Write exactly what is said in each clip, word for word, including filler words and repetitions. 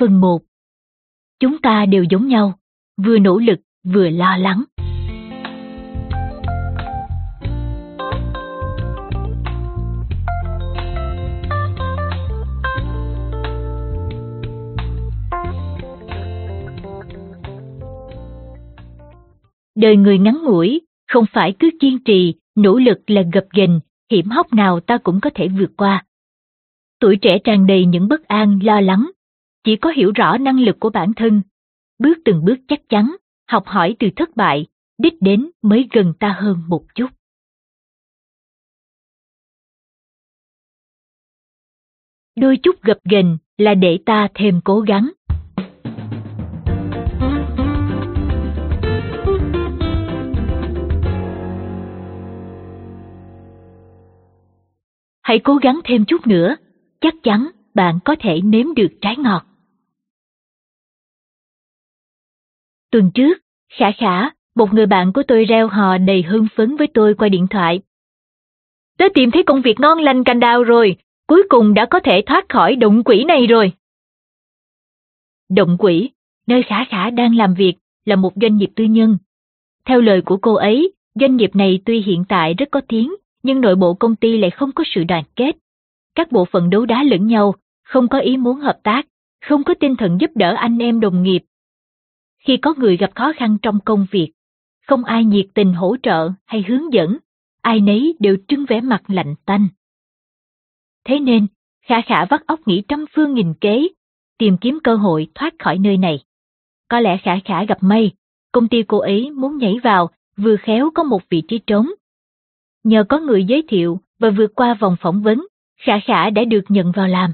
phần một. Chúng ta đều giống nhau, vừa nỗ lực vừa lo lắng. Đời người ngắn ngủi, không phải cứ kiên trì, nỗ lực là gập ghềnh, hiểm hóc nào ta cũng có thể vượt qua. Tuổi trẻ tràn đầy những bất an, lo lắng, chỉ có hiểu rõ năng lực của bản thân, bước từng bước chắc chắn, học hỏi từ thất bại, đích đến mới gần ta hơn một chút. Đôi chút gập ghềnh là để ta thêm cố gắng. Hãy cố gắng thêm chút nữa, chắc chắn bạn có thể nếm được trái ngọt. Tuần trước, Khả Khả, một người bạn của tôi reo hò đầy hưng phấn với tôi qua điện thoại. Tớ tìm thấy công việc ngon lành cành đào rồi, cuối cùng đã có thể thoát khỏi động quỷ này rồi. Động quỷ, nơi Khả Khả đang làm việc, là một doanh nghiệp tư nhân. Theo lời của cô ấy, doanh nghiệp này tuy hiện tại rất có tiếng, nhưng nội bộ công ty lại không có sự đoàn kết. Các bộ phận đấu đá lẫn nhau, không có ý muốn hợp tác, không có tinh thần giúp đỡ anh em đồng nghiệp. Khi có người gặp khó khăn trong công việc, không ai nhiệt tình hỗ trợ hay hướng dẫn, ai nấy đều trưng vẻ mặt lạnh tanh. Thế nên, Khả Khả vắt óc nghĩ trăm phương nghìn kế, tìm kiếm cơ hội thoát khỏi nơi này. Có lẽ Khả Khả gặp may, công ty cô ấy muốn nhảy vào, vừa khéo có một vị trí trống. Nhờ có người giới thiệu và vượt qua vòng phỏng vấn, Khả Khả đã được nhận vào làm.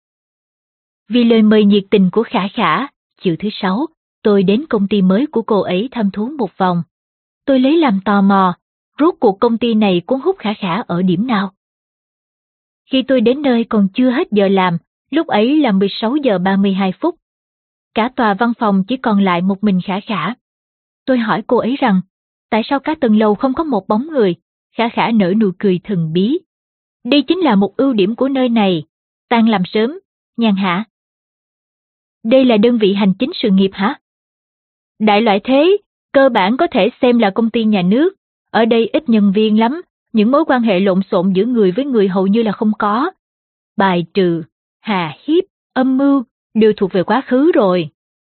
Vì lời mời nhiệt tình của Khả Khả, chiều thứ sáu, tôi đến công ty mới của cô ấy thăm thú một vòng. Tôi lấy làm tò mò, rốt cuộc công ty này cuốn hút Khả Khả ở điểm nào? Khi tôi đến nơi còn chưa hết giờ làm, lúc ấy là mười sáu giờ ba mươi hai phút. Cả tòa văn phòng chỉ còn lại một mình Khả Khả. Tôi hỏi cô ấy rằng, tại sao cả tầng lầu không có một bóng người? Khả Khả nở nụ cười thần bí. Đây chính là một ưu điểm của nơi này, tan làm sớm, nhàn hạ. Đây là đơn vị hành chính sự nghiệp hả? Đại loại thế, cơ bản có thể xem là công ty nhà nước, ở đây ít nhân viên lắm, những mối quan hệ lộn xộn giữa người với người hầu như là không có. Bài trừ, hà hiếp, âm mưu, đều thuộc về quá khứ rồi.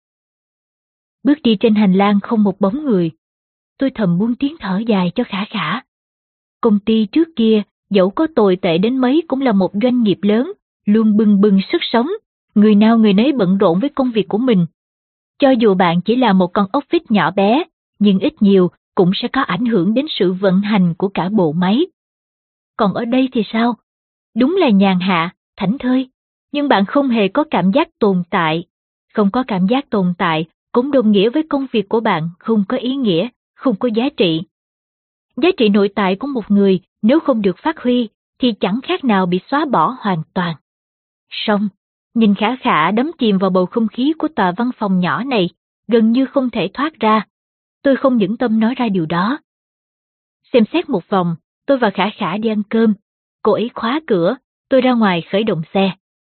Bước đi trên hành lang không một bóng người. Tôi thầm buông tiếng thở dài cho Khả Khả. Công ty trước kia, dẫu có tồi tệ đến mấy cũng là một doanh nghiệp lớn, luôn bừng bừng sức sống, người nào người nấy bận rộn với công việc của mình. Cho dù bạn chỉ là một con ốc vít nhỏ bé, nhưng ít nhiều cũng sẽ có ảnh hưởng đến sự vận hành của cả bộ máy. Còn ở đây thì sao? Đúng là nhàn hạ, thảnh thơi, nhưng bạn không hề có cảm giác tồn tại. Không có cảm giác tồn tại cũng đồng nghĩa với công việc của bạn không có ý nghĩa, không có giá trị. Giá trị nội tại của một người nếu không được phát huy thì chẳng khác nào bị xóa bỏ hoàn toàn. Song, nhìn Khả Khả đắm chìm vào bầu không khí của tòa văn phòng nhỏ này, gần như không thể thoát ra. Tôi không nhẫn tâm nói ra điều đó. Xem xét một vòng, tôi và Khả Khả đi ăn cơm. Cô ấy khóa cửa, tôi ra ngoài khởi động xe.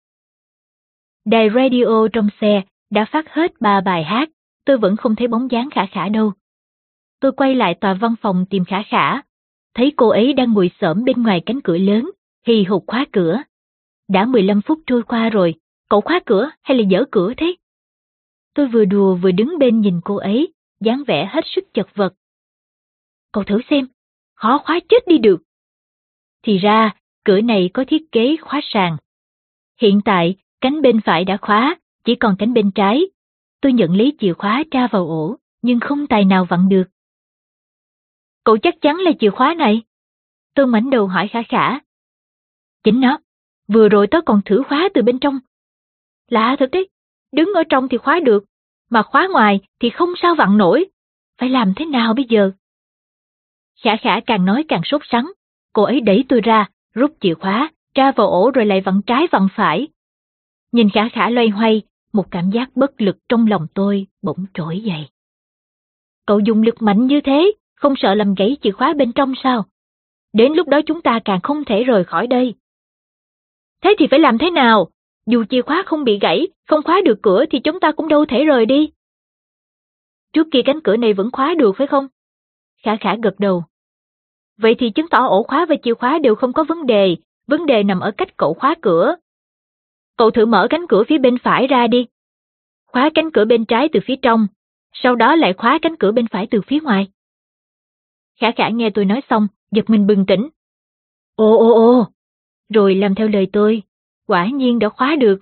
Đài radio trong xe đã phát hết ba bài hát, tôi vẫn không thấy bóng dáng Khả Khả đâu. Tôi quay lại tòa văn phòng tìm Khả Khả, thấy cô ấy đang ngồi xổm bên ngoài cánh cửa lớn, hì hục khóa cửa. Đã mười lăm phút trôi qua rồi, cậu khóa cửa hay là dở cửa thế? Tôi vừa đùa vừa đứng bên nhìn cô ấy, dáng vẻ hết sức chật vật. Cậu thử xem, khó khóa chết đi được. Thì ra, cửa này có thiết kế khóa sàn. Hiện tại, cánh bên phải đã khóa, chỉ còn cánh bên trái. Tôi nhận lấy chìa khóa tra vào ổ, nhưng không tài nào vặn được. Cậu chắc chắn là chìa khóa này? Tôi ngoảnh đầu hỏi Khả Khả. Chính nó, vừa rồi tớ còn thử khóa từ bên trong. Lạ thật đấy, đứng ở trong thì khóa được, mà khóa ngoài thì không sao vặn nổi. Phải làm thế nào bây giờ? Khả Khả càng nói càng sốt sắng, cô ấy đẩy tôi ra, rút chìa khóa, tra vào ổ rồi lại vặn trái vặn phải. Nhìn Khả Khả loay hoay, một cảm giác bất lực trong lòng tôi bỗng trỗi dậy. Cậu dùng lực mạnh như thế, không sợ làm gãy chìa khóa bên trong sao? Đến lúc đó chúng ta càng không thể rời khỏi đây. Thế thì phải làm thế nào? Dù chìa khóa không bị gãy, không khóa được cửa thì chúng ta cũng đâu thể rời đi. Trước kia cánh cửa này vẫn khóa được phải không? Khả Khả gật đầu. Vậy thì chứng tỏ ổ khóa và chìa khóa đều không có vấn đề, vấn đề nằm ở cách cậu khóa cửa. Cậu thử mở cánh cửa phía bên phải ra đi. Khóa cánh cửa bên trái từ phía trong, sau đó lại khóa cánh cửa bên phải từ phía ngoài. Khả Khả nghe tôi nói xong, giật mình bừng tỉnh. Ồ ồ ồ, rồi làm theo lời tôi, quả nhiên đã khóa được.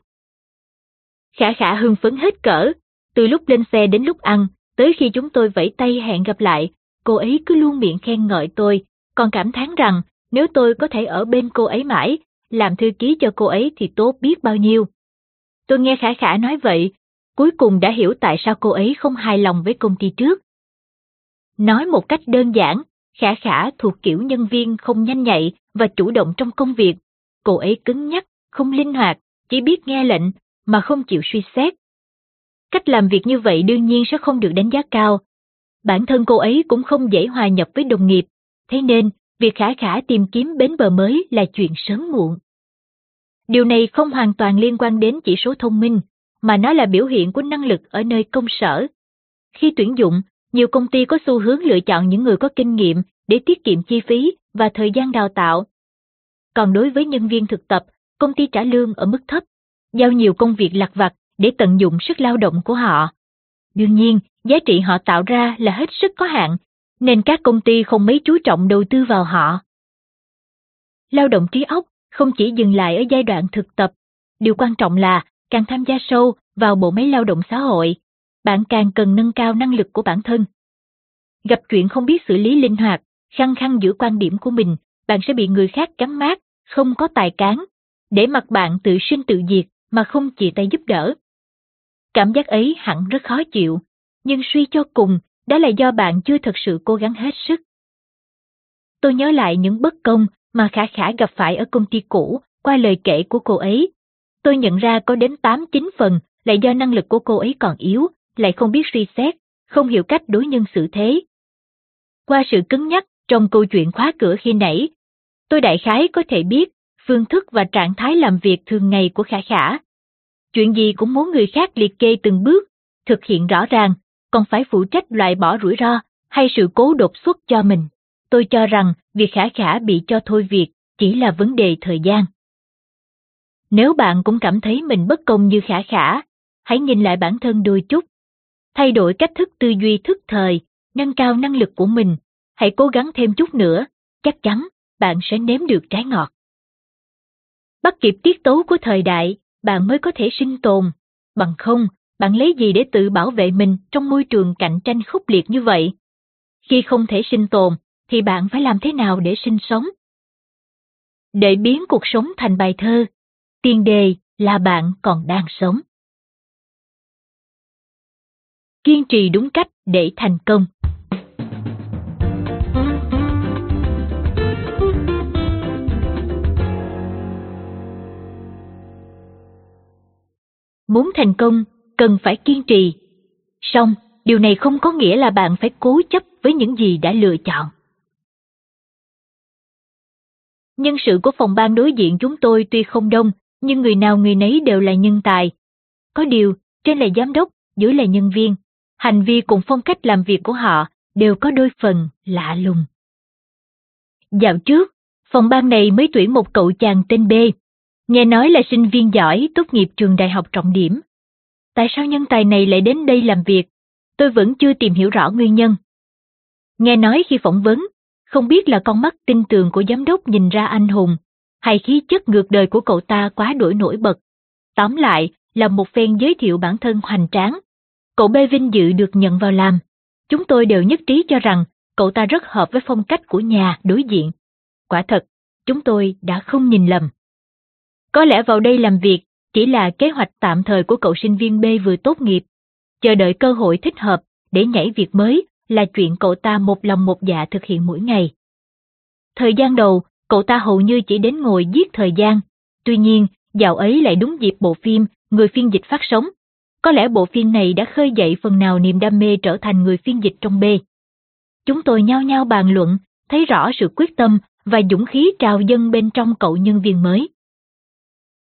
Khả Khả hưng phấn hết cỡ, từ lúc lên xe đến lúc ăn, tới khi chúng tôi vẫy tay hẹn gặp lại, cô ấy cứ luôn miệng khen ngợi tôi, còn cảm thán rằng nếu tôi có thể ở bên cô ấy mãi, làm thư ký cho cô ấy thì tốt biết bao nhiêu. Tôi nghe Khả Khả nói vậy, cuối cùng đã hiểu tại sao cô ấy không hài lòng với công ty trước. Nói một cách đơn giản, Khả Khả thuộc kiểu nhân viên không nhanh nhạy và chủ động trong công việc. Cô ấy cứng nhắc, không linh hoạt, chỉ biết nghe lệnh mà không chịu suy xét. Cách làm việc như vậy đương nhiên sẽ không được đánh giá cao. Bản thân cô ấy cũng không dễ hòa nhập với đồng nghiệp, thế nên việc Khả Khả tìm kiếm bến bờ mới là chuyện sớm muộn. Điều này không hoàn toàn liên quan đến chỉ số thông minh, mà nó là biểu hiện của năng lực ở nơi công sở. Khi tuyển dụng, nhiều công ty có xu hướng lựa chọn những người có kinh nghiệm để tiết kiệm chi phí và thời gian đào tạo. Còn đối với nhân viên thực tập, công ty trả lương ở mức thấp, giao nhiều công việc lặt vặt để tận dụng sức lao động của họ. Đương nhiên, giá trị họ tạo ra là hết sức có hạn, nên các công ty không mấy chú trọng đầu tư vào họ. Lao động trí óc không chỉ dừng lại ở giai đoạn thực tập, điều quan trọng là càng tham gia sâu vào bộ máy lao động xã hội, bạn càng cần nâng cao năng lực của bản thân. Gặp chuyện không biết xử lý linh hoạt, khăng khăng giữ quan điểm của mình, bạn sẽ bị người khác gắn mác, không có tài cán, để mặc bạn tự sinh tự diệt mà không chìa tay giúp đỡ. Cảm giác ấy hẳn rất khó chịu, nhưng suy cho cùng, đó là do bạn chưa thực sự cố gắng hết sức. Tôi nhớ lại những bất công mà Khả Khả gặp phải ở công ty cũ qua lời kể của cô ấy. Tôi nhận ra có đến tám chín phần là do năng lực của cô ấy còn yếu, lại không biết suy xét, không hiểu cách đối nhân xử thế. Qua sự cứng nhắc trong câu chuyện khóa cửa khi nãy, tôi đại khái có thể biết phương thức và trạng thái làm việc thường ngày của Khả Khả. Chuyện gì cũng muốn người khác liệt kê từng bước, thực hiện rõ ràng, còn phải phụ trách loại bỏ rủi ro hay sự cố đột xuất cho mình. Tôi cho rằng việc Khả Khả bị cho thôi việc chỉ là vấn đề thời gian. Nếu bạn cũng cảm thấy mình bất công như Khả Khả, hãy nhìn lại bản thân đôi chút. Thay đổi cách thức tư duy thức thời, nâng cao năng lực của mình, hãy cố gắng thêm chút nữa, chắc chắn bạn sẽ nếm được trái ngọt. Bắt kịp tiết tấu của thời đại, bạn mới có thể sinh tồn, bằng không, bạn lấy gì để tự bảo vệ mình trong môi trường cạnh tranh khốc liệt như vậy? Khi không thể sinh tồn, thì bạn phải làm thế nào để sinh sống? Để biến cuộc sống thành bài thơ, tiền đề là bạn còn đang sống. Kiên trì đúng cách để thành công. Muốn thành công, cần phải kiên trì. Song, điều này không có nghĩa là bạn phải cố chấp với những gì đã lựa chọn. Nhân sự của phòng ban đối diện chúng tôi tuy không đông, nhưng người nào người nấy đều là nhân tài. Có điều, trên là giám đốc, dưới là nhân viên, hành vi cùng phong cách làm việc của họ đều có đôi phần lạ lùng. Dạo trước, phòng ban này mới tuyển một cậu chàng tên B, nghe nói là sinh viên giỏi tốt nghiệp trường đại học trọng điểm. Tại sao nhân tài này lại đến đây làm việc? Tôi vẫn chưa tìm hiểu rõ nguyên nhân. Nghe nói khi phỏng vấn, không biết là con mắt tinh tường của giám đốc nhìn ra anh hùng, hay khí chất ngược đời của cậu ta quá đổi nổi bật. Tóm lại là một phen giới thiệu bản thân hoành tráng. Cậu B vinh dự được nhận vào làm. Chúng tôi đều nhất trí cho rằng cậu ta rất hợp với phong cách của nhà đối diện. Quả thật, chúng tôi đã không nhìn lầm. Có lẽ vào đây làm việc chỉ là kế hoạch tạm thời của cậu sinh viên B vừa tốt nghiệp. Chờ đợi cơ hội thích hợp để nhảy việc mới là chuyện cậu ta một lòng một dạ thực hiện mỗi ngày. Thời gian đầu, cậu ta hầu như chỉ đến ngồi giết thời gian. Tuy nhiên, dạo ấy lại đúng dịp bộ phim Người phiên dịch phát sóng. Có lẽ bộ phim này đã khơi dậy phần nào niềm đam mê trở thành người phiên dịch trong B. Chúng tôi nhao nhao bàn luận, thấy rõ sự quyết tâm và dũng khí trào dâng bên trong cậu nhân viên mới.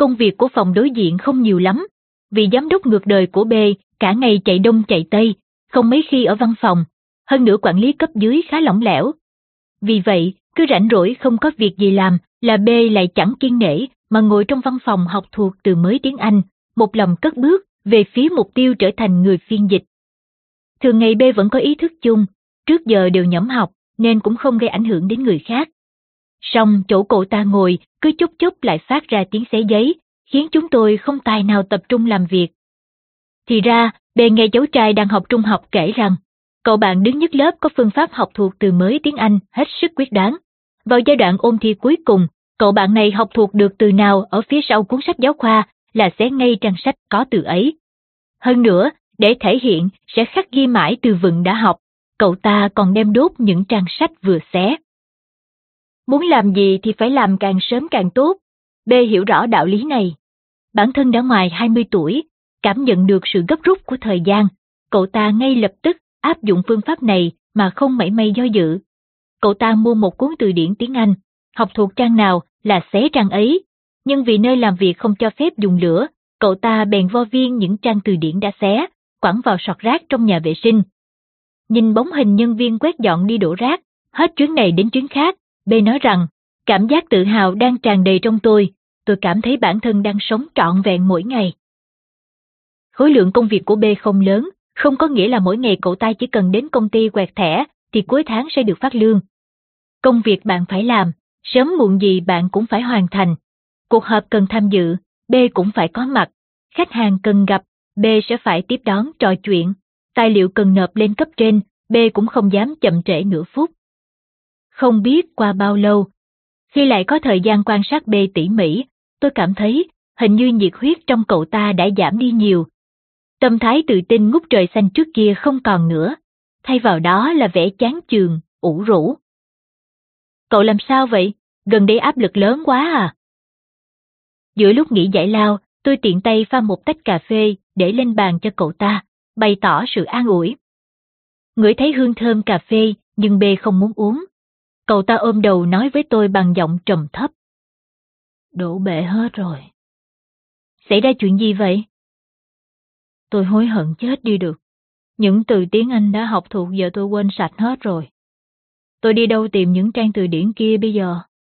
công việc của phòng đối diện không nhiều lắm, vì giám đốc ngược đời của B cả ngày chạy đông chạy tây, không mấy khi ở văn phòng, hơn nữa quản lý cấp dưới khá lỏng lẻo. Vì vậy, cứ rảnh rỗi không có việc gì làm là B lại chẳng kiêng nể mà ngồi trong văn phòng học thuộc từ mới tiếng Anh, một lòng cất bước về phía mục tiêu trở thành người phiên dịch. Thường ngày B vẫn có ý thức chung, trước giờ đều nhẩm học nên cũng không gây ảnh hưởng đến người khác. Song chỗ cậu ta ngồi cứ chút chút lại phát ra tiếng xé giấy, khiến chúng tôi không tài nào tập trung làm việc. Thì ra, B nghe cháu trai đang học trung học kể rằng, cậu bạn đứng nhất lớp có phương pháp học thuộc từ mới tiếng Anh hết sức quyết đoán. Vào giai đoạn ôn thi cuối cùng, cậu bạn này học thuộc được từ nào ở phía sau cuốn sách giáo khoa là xé ngay trang sách có từ ấy. Hơn nữa, để thể hiện sẽ khắc ghi mãi từ vựng đã học, cậu ta còn đem đốt những trang sách vừa xé. Muốn làm gì thì phải làm càng sớm càng tốt. B hiểu rõ đạo lý này. Bản thân đã ngoài hai mươi tuổi, cảm nhận được sự gấp rút của thời gian, cậu ta ngay lập tức áp dụng phương pháp này mà không mảy may do dự. Cậu ta mua một cuốn từ điển tiếng Anh, học thuộc trang nào là xé trang ấy, nhưng vì nơi làm việc không cho phép dùng lửa, cậu ta bèn vo viên những trang từ điển đã xé, quẳng vào sọt rác trong nhà vệ sinh. Nhìn bóng hình nhân viên quét dọn đi đổ rác, hết chuyến này đến chuyến khác, B nói rằng, cảm giác tự hào đang tràn đầy trong tôi, tôi cảm thấy bản thân đang sống trọn vẹn mỗi ngày. Khối lượng công việc của B không lớn, không có nghĩa là mỗi ngày cậu ta chỉ cần đến công ty quẹt thẻ thì cuối tháng sẽ được phát lương. Công việc bạn phải làm, sớm muộn gì bạn cũng phải hoàn thành. Cuộc họp cần tham dự, B cũng phải có mặt. Khách hàng cần gặp, B sẽ phải tiếp đón trò chuyện. Tài liệu cần nộp lên cấp trên, B cũng không dám chậm trễ nửa phút. Không biết qua bao lâu, khi lại có thời gian quan sát B tỉ mỉ, tôi cảm thấy hình như nhiệt huyết trong cậu ta đã giảm đi nhiều. Tâm thái tự tin ngút trời xanh trước kia không còn nữa, thay vào đó là vẻ chán chường, ủ rũ. Cậu làm sao vậy? Gần đây áp lực lớn quá à? Giữa lúc nghỉ giải lao, tôi tiện tay pha một tách cà phê để lên bàn cho cậu ta, bày tỏ sự an ủi. Ngửi thấy hương thơm cà phê, nhưng B không muốn uống. Cậu ta ôm đầu nói với tôi bằng giọng trầm thấp. Đổ bể hết rồi. Xảy ra chuyện gì vậy? Tôi hối hận chết đi được. Những từ tiếng Anh đã học thuộc giờ tôi quên sạch hết rồi. Tôi đi đâu tìm những trang từ điển kia bây giờ?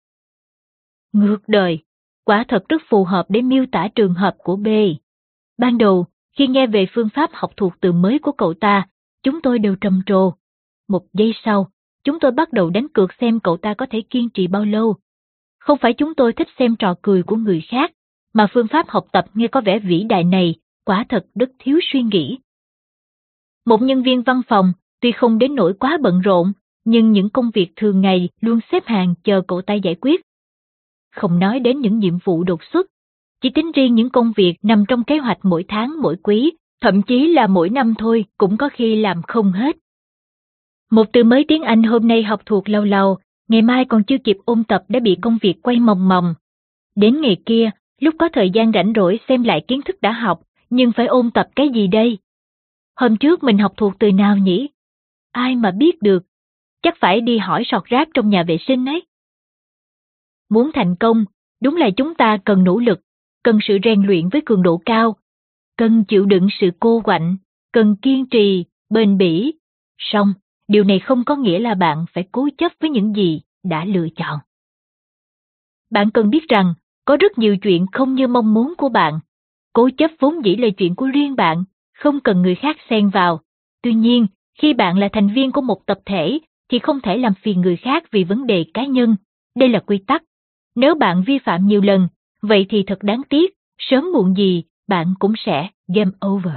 Ngược đời, quả thật rất phù hợp để miêu tả trường hợp của B. Ban đầu, khi nghe về phương pháp học thuộc từ mới của cậu ta, chúng tôi đều trầm trồ. Một giây sau, chúng tôi bắt đầu đánh cược xem cậu ta có thể kiên trì bao lâu. Không phải chúng tôi thích xem trò cười của người khác, mà phương pháp học tập nghe có vẻ vĩ đại này, quả thật rất thiếu suy nghĩ. Một nhân viên văn phòng, tuy không đến nỗi quá bận rộn, nhưng những công việc thường ngày luôn xếp hàng chờ cậu ta giải quyết. Không nói đến những nhiệm vụ đột xuất, chỉ tính riêng những công việc nằm trong kế hoạch mỗi tháng mỗi quý, thậm chí là mỗi năm thôi cũng có khi làm không hết. Một từ mới tiếng Anh hôm nay học thuộc lâu lâu, ngày mai còn chưa kịp ôn tập đã bị công việc quay mòng mòng. Đến ngày kia, lúc có thời gian rảnh rỗi xem lại kiến thức đã học, nhưng phải ôn tập cái gì đây? Hôm trước mình học thuộc từ nào nhỉ? Ai mà biết được, chắc phải đi hỏi sọt rác trong nhà vệ sinh ấy. Muốn thành công, đúng là chúng ta cần nỗ lực, cần sự rèn luyện với cường độ cao, cần chịu đựng sự cô quạnh, cần kiên trì, bền bỉ. Song, điều này không có nghĩa là bạn phải cố chấp với những gì đã lựa chọn. Bạn cần biết rằng, có rất nhiều chuyện không như mong muốn của bạn. Cố chấp vốn dĩ là chuyện của riêng bạn, không cần người khác xen vào. Tuy nhiên, khi bạn là thành viên của một tập thể, thì không thể làm phiền người khác vì vấn đề cá nhân. Đây là quy tắc. Nếu bạn vi phạm nhiều lần, vậy thì thật đáng tiếc, sớm muộn gì, bạn cũng sẽ game over.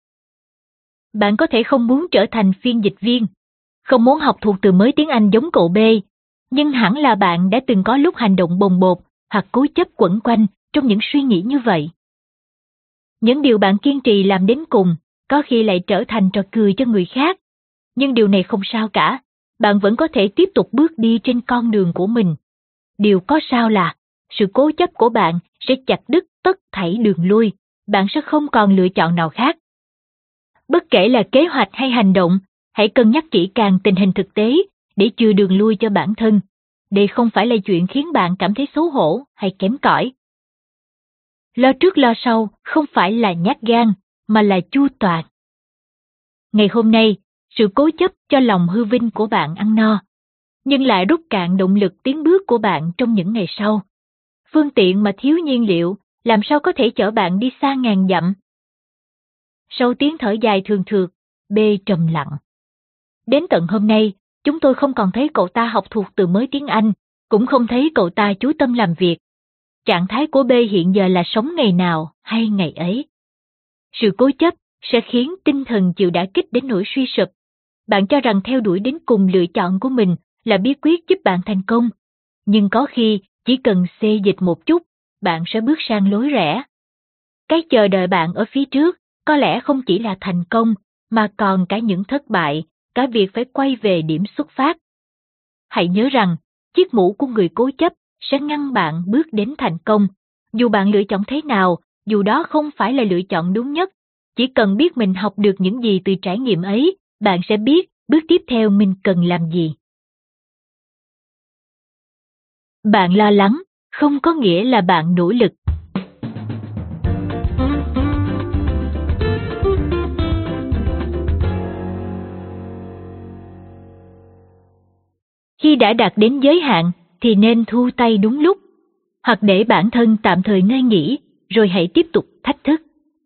Bạn có thể không muốn trở thành phiên dịch viên, không muốn học thuộc từ mới tiếng Anh giống cậu B, nhưng hẳn là bạn đã từng có lúc hành động bồng bột hoặc cố chấp quẩn quanh trong những suy nghĩ như vậy. Những điều bạn kiên trì làm đến cùng, có khi lại trở thành trò cười cho người khác. Nhưng điều này không sao cả, bạn vẫn có thể tiếp tục bước đi trên con đường của mình. Điều có sao là, sự cố chấp của bạn sẽ chặt đứt tất thảy đường lui, bạn sẽ không còn lựa chọn nào khác. Bất kể là kế hoạch hay hành động, hãy cân nhắc kỹ càng tình hình thực tế để chừa đường lui cho bản thân. Đây không phải là chuyện khiến bạn cảm thấy xấu hổ hay kém cỏi. Lo trước lo sau không phải là nhát gan, mà là chu toàn. Ngày hôm nay, sự cố chấp cho lòng hư vinh của bạn ăn no, nhưng lại rút cạn động lực tiến bước của bạn trong những ngày sau. Phương tiện mà thiếu nhiên liệu, làm sao có thể chở bạn đi xa ngàn dặm? Sau tiếng thở dài thường thượt, B trầm lặng. Đến tận hôm nay, chúng tôi không còn thấy cậu ta học thuộc từ mới tiếng Anh, cũng không thấy cậu ta chú tâm làm việc. Trạng thái của B hiện giờ là sống ngày nào hay ngày ấy. Sự cố chấp sẽ khiến tinh thần chịu đả kích đến nỗi suy sụp. Bạn cho rằng theo đuổi đến cùng lựa chọn của mình là bí quyết giúp bạn thành công, nhưng có khi chỉ cần xê dịch một chút, bạn sẽ bước sang lối rẽ. Cái chờ đợi bạn ở phía trước có lẽ không chỉ là thành công, mà còn cả những thất bại, cả việc phải quay về điểm xuất phát. Hãy nhớ rằng, chiếc mũ của người cố chấp sẽ ngăn bạn bước đến thành công. Dù bạn lựa chọn thế nào, dù đó không phải là lựa chọn đúng nhất, chỉ cần biết mình học được những gì từ trải nghiệm ấy, bạn sẽ biết bước tiếp theo mình cần làm gì. Bạn lo lắng, không có nghĩa là bạn nỗ lực. Khi đã đạt đến giới hạn, thì nên thu tay đúng lúc, hoặc để bản thân tạm thời ngơi nghỉ, rồi hãy tiếp tục thách thức.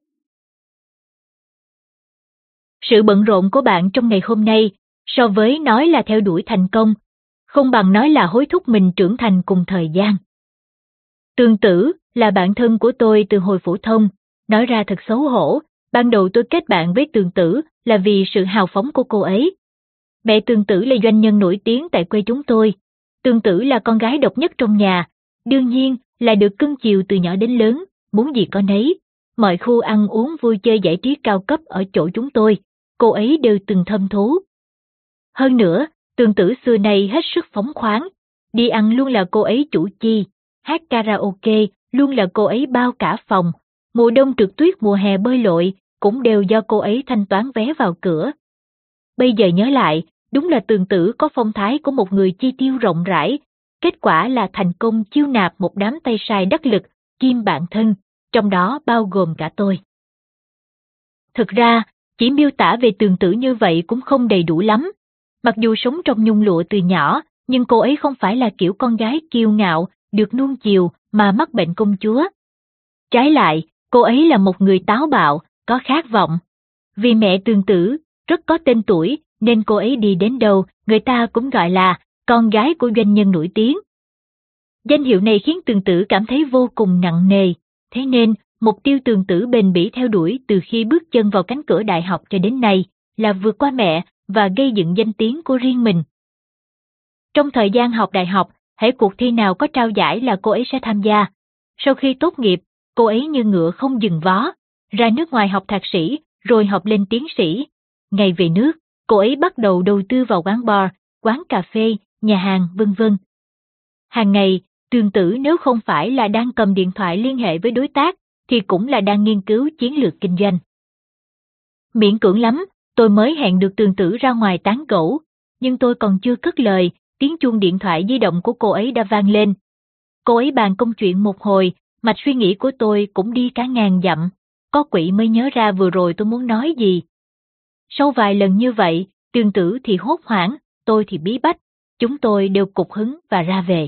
Sự bận rộn của bạn trong ngày hôm nay, so với nói là theo đuổi thành công, không bằng nói là hối thúc mình trưởng thành cùng thời gian. Tường Tử là bạn thân của tôi từ hồi phổ thông, nói ra thật xấu hổ, ban đầu tôi kết bạn với Tường Tử là vì sự hào phóng của cô ấy. Mẹ Tường Tử là doanh nhân nổi tiếng tại quê chúng tôi. Tường Tử là con gái độc nhất trong nhà, đương nhiên là được cưng chiều từ nhỏ đến lớn, muốn gì có nấy. Mọi khu ăn uống vui chơi giải trí cao cấp ở chỗ chúng tôi, cô ấy đều từng thâm thú. Hơn nữa, Tường Tử xưa nay hết sức phóng khoáng, đi ăn luôn là cô ấy chủ chi, hát karaoke luôn là cô ấy bao cả phòng, mùa đông trượt tuyết mùa hè bơi lội cũng đều do cô ấy thanh toán vé vào cửa. Bây giờ nhớ lại, đúng là Tường Tử có phong thái của một người chi tiêu rộng rãi, kết quả là thành công chiêu nạp một đám tay sai đắc lực, kim bạn thân, trong đó bao gồm cả tôi. Thực ra, chỉ miêu tả về Tường Tử như vậy cũng không đầy đủ lắm. Mặc dù sống trong nhung lụa từ nhỏ, nhưng cô ấy không phải là kiểu con gái kiêu ngạo, được nuông chiều mà mắc bệnh công chúa. Trái lại, cô ấy là một người táo bạo, có khát vọng. Vì mẹ Tường Tử rất có tên tuổi, nên cô ấy đi đến đâu, người ta cũng gọi là con gái của doanh nhân nổi tiếng. Danh hiệu này khiến Tường Tử cảm thấy vô cùng nặng nề, thế nên mục tiêu Tường Tử bền bỉ theo đuổi từ khi bước chân vào cánh cửa đại học cho đến nay là vượt qua mẹ và gây dựng danh tiếng của riêng mình. Trong thời gian học đại học, hễ cuộc thi nào có trao giải là cô ấy sẽ tham gia. Sau khi tốt nghiệp, cô ấy như ngựa không dừng vó, ra nước ngoài học thạc sĩ, rồi học lên tiến sĩ. Ngày về nước, cô ấy bắt đầu đầu tư vào quán bar, quán cà phê, nhà hàng, vân vân. Hàng ngày, Tường Tử nếu không phải là đang cầm điện thoại liên hệ với đối tác, thì cũng là đang nghiên cứu chiến lược kinh doanh. Miễn cưỡng lắm, tôi mới hẹn được Tường Tử ra ngoài tán gẫu, nhưng tôi còn chưa cất lời, tiếng chuông điện thoại di động của cô ấy đã vang lên. Cô ấy bàn công chuyện một hồi, mạch suy nghĩ của tôi cũng đi cả ngàn dặm, có quỷ mới nhớ ra vừa rồi tôi muốn nói gì. Sau vài lần như vậy, Tường Tử thì hốt hoảng, tôi thì bí bách, chúng tôi đều cục hứng và ra về.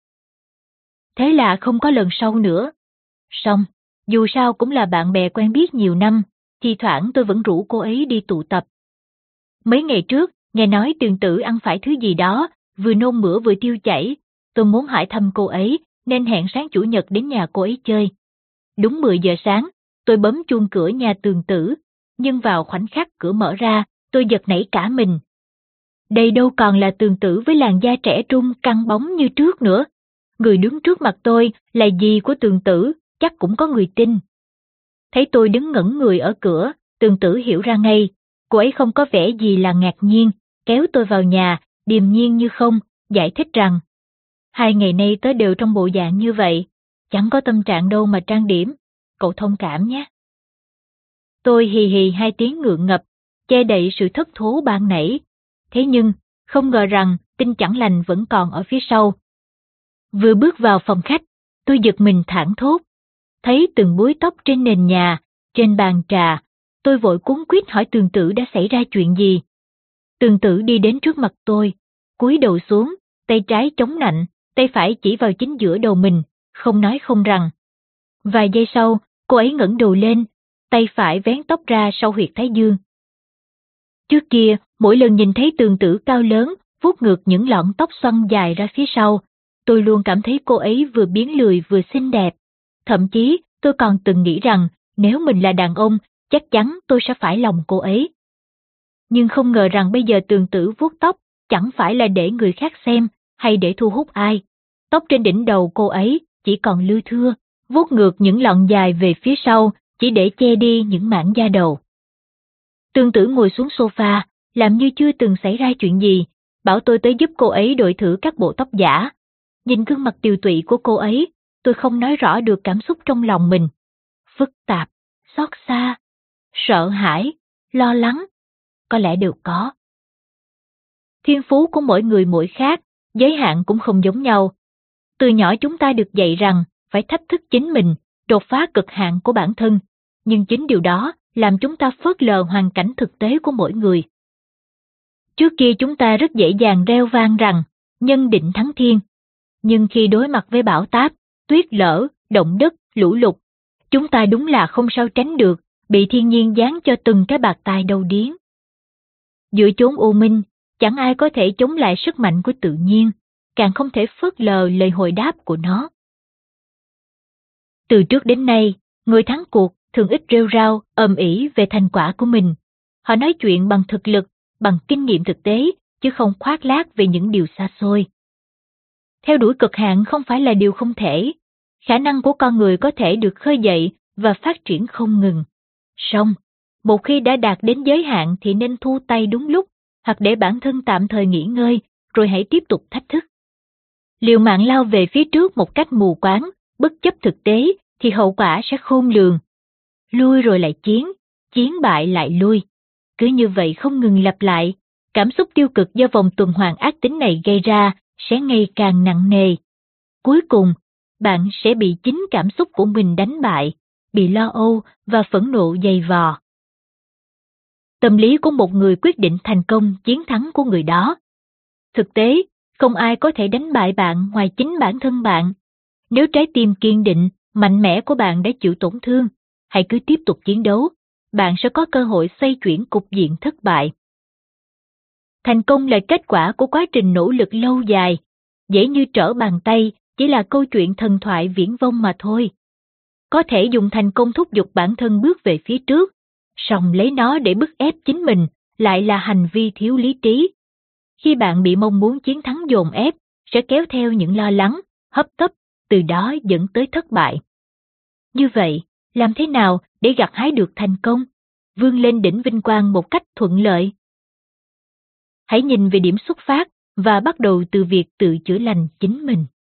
Thế là không có lần sau nữa. Xong, dù sao cũng là bạn bè quen biết nhiều năm, thì thoảng tôi vẫn rủ cô ấy đi tụ tập. Mấy ngày trước, nghe nói Tường Tử ăn phải thứ gì đó, vừa nôn mửa vừa tiêu chảy, tôi muốn hỏi thăm cô ấy, nên hẹn sáng chủ nhật đến nhà cô ấy chơi. Đúng mười giờ sáng, tôi bấm chuông cửa nhà Tường Tử, nhưng vào khoảnh khắc cửa mở ra, tôi giật nảy cả mình. Đây đâu còn là Tường Tử với làn da trẻ trung căng bóng như trước nữa. Người đứng trước mặt tôi là dì của Tường Tử, chắc cũng có người tin. Thấy tôi đứng ngẩn người ở cửa, Tường Tử hiểu ra ngay, cô ấy không có vẻ gì là ngạc nhiên, kéo tôi vào nhà, điềm nhiên như không, giải thích rằng hai ngày nay tớ đều trong bộ dạng như vậy, chẳng có tâm trạng đâu mà trang điểm, cậu thông cảm nhé. Tôi hì hì hai tiếng ngượng ngập, che đậy sự thất thố ban nãy, thế nhưng không ngờ rằng tin chẳng lành vẫn còn ở phía sau. Vừa bước vào phòng khách, tôi giật mình thảng thốt. Thấy từng búi tóc trên nền nhà, trên bàn trà, tôi vội cuống quýt hỏi Tường Tử đã xảy ra chuyện gì. Tường Tử đi đến trước mặt tôi, cúi đầu xuống, tay trái chống nạnh, tay phải chỉ vào chính giữa đầu mình, không nói không rằng. Vài giây sau, cô ấy ngẩng đầu lên, tay phải vén tóc ra sau huyệt thái dương. Trước kia, mỗi lần nhìn thấy Tường Tử cao lớn, vuốt ngược những lọn tóc xoăn dài ra phía sau, tôi luôn cảm thấy cô ấy vừa biến lười vừa xinh đẹp. Thậm chí, tôi còn từng nghĩ rằng, nếu mình là đàn ông, chắc chắn tôi sẽ phải lòng cô ấy. Nhưng không ngờ rằng bây giờ Tường Tử vuốt tóc, chẳng phải là để người khác xem, hay để thu hút ai. Tóc trên đỉnh đầu cô ấy chỉ còn lưa thưa, vuốt ngược những lọn dài về phía sau, chỉ để che đi những mảng da đầu. Tường Tử ngồi xuống sofa, làm như chưa từng xảy ra chuyện gì, bảo tôi tới giúp cô ấy đội thử các bộ tóc giả. Nhìn gương mặt tiều tụy của cô ấy, tôi không nói rõ được cảm xúc trong lòng mình. Phức tạp, xót xa, sợ hãi, lo lắng, có lẽ đều có. Thiên phú của mỗi người mỗi khác, giới hạn cũng không giống nhau. Từ nhỏ chúng ta được dạy rằng phải thách thức chính mình, đột phá cực hạn của bản thân, nhưng chính điều đó làm chúng ta phớt lờ hoàn cảnh thực tế của mỗi người. Trước kia chúng ta rất dễ dàng reo vang rằng nhân định thắng thiên, nhưng khi đối mặt với bão táp, tuyết lở, động đất, lũ lụt, chúng ta đúng là không sao tránh được, bị thiên nhiên giáng cho từng cái bạt tai đầu điếng. Giữa chốn u minh, chẳng ai có thể chống lại sức mạnh của tự nhiên, càng không thể phớt lờ lời hồi đáp của nó. Từ trước đến nay, người thắng cuộc thường ít rêu rao, ầm ĩ về thành quả của mình. Họ nói chuyện bằng thực lực, bằng kinh nghiệm thực tế, chứ không khoác lác về những điều xa xôi. Theo đuổi cực hạn không phải là điều không thể. Khả năng của con người có thể được khơi dậy và phát triển không ngừng. Song, một khi đã đạt đến giới hạn thì nên thu tay đúng lúc, hoặc để bản thân tạm thời nghỉ ngơi, rồi hãy tiếp tục thách thức. Liều mạng lao về phía trước một cách mù quáng, bất chấp thực tế, thì hậu quả sẽ khôn lường. Lui rồi lại chiến, chiến bại lại lui. Cứ như vậy không ngừng lặp lại, cảm xúc tiêu cực do vòng tuần hoàn ác tính này gây ra sẽ ngày càng nặng nề. Cuối cùng, bạn sẽ bị chính cảm xúc của mình đánh bại, bị lo âu và phẫn nộ dày vò. Tâm lý của một người quyết định thành công chiến thắng của người đó. Thực tế, không ai có thể đánh bại bạn ngoài chính bản thân bạn. Nếu trái tim kiên định, mạnh mẽ của bạn đã chịu tổn thương, hãy cứ tiếp tục chiến đấu, bạn sẽ có cơ hội xoay chuyển cục diện thất bại. Thành công là kết quả của quá trình nỗ lực lâu dài, dễ như trở bàn tay, chỉ là câu chuyện thần thoại viển vông mà thôi. Có thể dùng thành công thúc giục bản thân bước về phía trước, song lấy nó để bức ép chính mình lại là hành vi thiếu lý trí. Khi bạn bị mong muốn chiến thắng dồn ép, sẽ kéo theo những lo lắng, hấp tấp, từ đó dẫn tới thất bại. Như vậy, làm thế nào để gặt hái được thành công, vươn lên đỉnh vinh quang một cách thuận lợi? Hãy nhìn về điểm xuất phát và bắt đầu từ việc tự chữa lành chính mình.